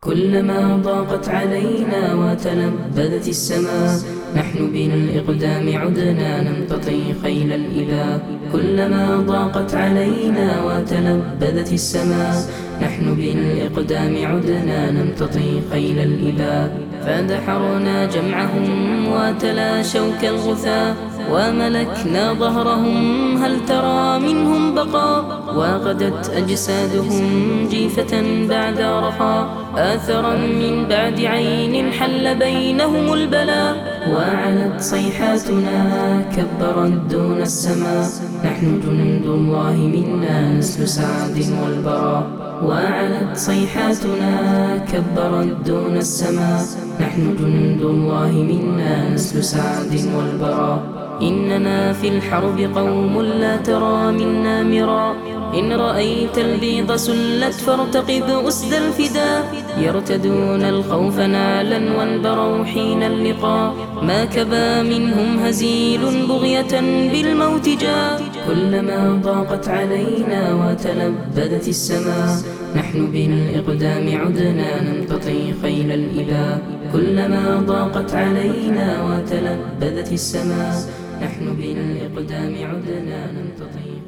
كلما ضاقت علينا وتلبدت السماء نحن بالإقدام عدنا نمتطي خيل الإباء. كلما ضاقت علينا وتلبدت السماء نحن بالإقدام عدنا نمتطي خيل الإباء. فدحرنا جمعهم وتلاشوا كالغثاء وملكنا ظهرهم هل ترى منهم بقاء. وغدت أجسادهم جيفة بعد رخاء آثرا من بعد عين حل بينهم البلاء. وعلت صيحاتنا كبرت دون السماء نحن جند الله منا نسل سعد والبراء. وعلت صيحاتنا كبرت دون السماء نحن جند الله منا نسل سعد والبراء. إننا في الحرب قوم لا ترى منا مراء إن رأيت البيض سلت فارتقب أسد الفداء. يرتدون الخوف نالا وانبروا حين اللقاء ما كبا منهم هزيل بغية بالموت جاء. كلما ضاقت علينا وتلبدت السماء نحن بالإقدام عدنا نمتطي خيل الإباء. كلما ضاقت علينا وتلبدت السماء نحن بالإقدام عدنا نمتطي